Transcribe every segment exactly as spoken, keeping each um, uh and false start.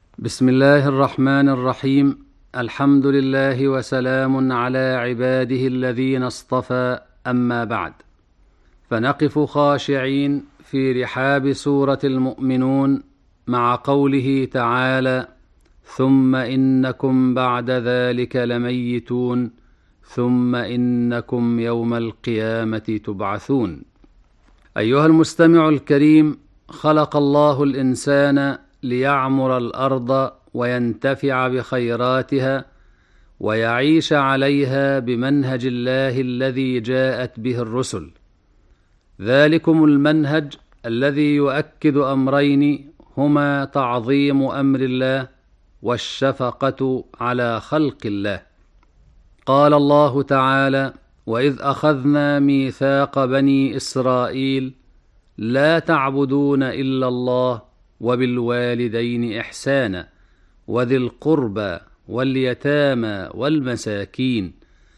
بسم الله الرحمن الرحيم. الحمد لله وسلام على عباده الذين اصطفى، أما بعد، فنقف خاشعين في رحاب سورة المؤمنون مع قوله تعالى: ثم إنكم بعد ذلك لميتون ثم إنكم يوم القيامة تبعثون. أيها المستمع الكريم، خلق الله الإنسان ليعمر الأرض وينتفع بخيراتها ويعيش عليها بمنهج الله الذي جاءت به الرسل. ذلكم المنهج الذي يؤكد أمرين هما تعظيم أمر الله والشفقة على خلق الله. قال الله تعالى: وإذ أخذنا ميثاق بني إسرائيل لا تعبدون إلا الله وبالوالدين إحسانا وذي القربى واليتامى والمساكين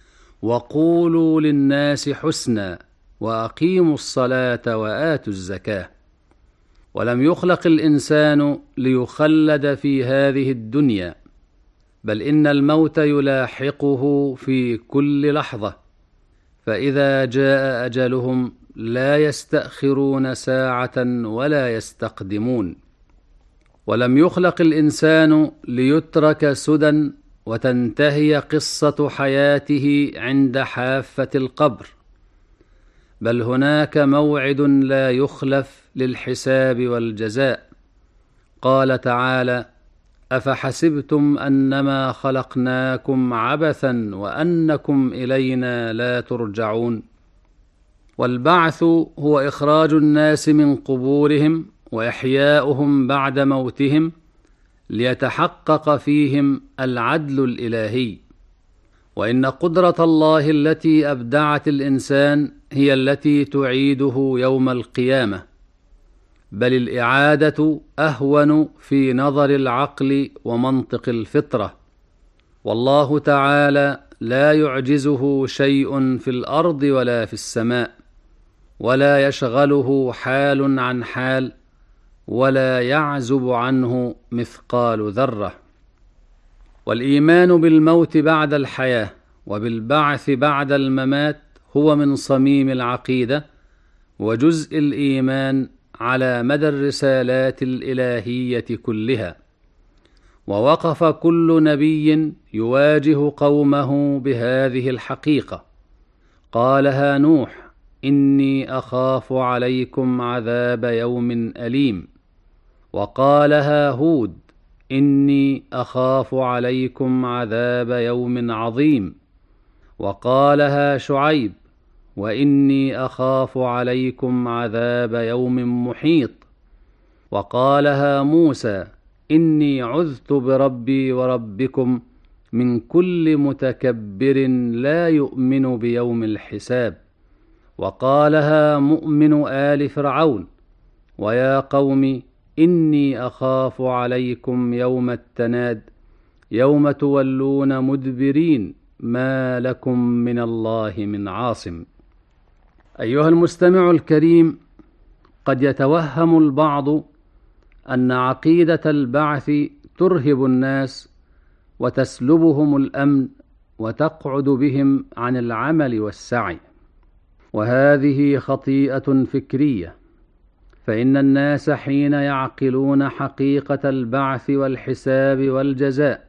وقولوا للناس حسنا وأقيموا الصلاة وآتوا الزكاة. ولم يخلق الإنسان ليخلد في هذه الدنيا، بل إن الموت يلاحقه في كل لحظة، فإذا جاء أجلهم لا يستأخرون ساعة ولا يستقدمون. ولم يخلق الإنسان ليترك سدى وتنتهي قصة حياته عند حافة القبر، بل هناك موعد لا يخلف للحساب والجزاء. قال تعالى: أفحسبتم أنما خلقناكم عبثا وأنكم إلينا لا ترجعون. والبعث هو إخراج الناس من قبورهم وإحياؤهم بعد موتهم ليتحقق فيهم العدل الإلهي. وإن قدرة الله التي أبدعت الإنسان هي التي تعيده يوم القيامة، بل الإعادة أهون في نظر العقل ومنطق الفطرة. والله تعالى لا يعجزه شيء في الأرض ولا في السماء، ولا يشغله حال عن حال، ولا يعزب عنه مثقال ذرة. والإيمان بالموت بعد الحياة وبالبعث بعد الممات هو من صميم العقيدة وجزء الإيمان على مدى الرسالات الإلهية كلها. ووقف كل نبي يواجه قومه بهذه الحقيقة. قالها نوح: إني أخاف عليكم عذاب يوم أليم. وقالها هود: إني أخاف عليكم عذاب يوم عظيم. وقالها شعيب: وإني أخاف عليكم عذاب يوم محيط. وقالها موسى: إني عذت بربي وربكم من كل متكبر لا يؤمن بيوم الحساب. وقالها مؤمن آل فرعون: ويا قوم إني أخاف عليكم يوم التناد يوم تولون مدبرين ما لكم من الله من عاصم. أيها المستمع الكريم، قد يتوهم البعض أن عقيدة البعث ترهب الناس وتسلبهم الأمن وتقعد بهم عن العمل والسعي، وهذه خطيئة فكرية. فإن الناس حين يعقلون حقيقة البعث والحساب والجزاء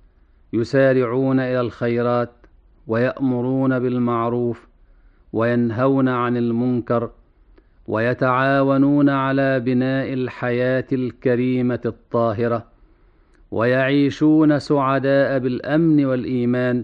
يسارعون إلى الخيرات ويأمرون بالمعروف وينهون عن المنكر ويتعاونون على بناء الحياة الكريمة الطاهرة، ويعيشون سعداء بالأمن والإيمان،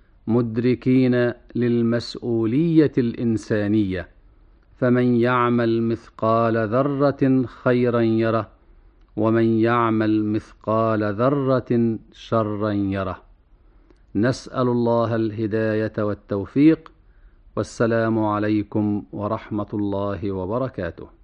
مدركين للمسؤولية الإنسانية. فمن يعمل مثقال ذرة خيرا يره، ومن يعمل مثقال ذرة شرا يره. نسأل الله الهداية والتوفيق، والسلام عليكم ورحمة الله وبركاته.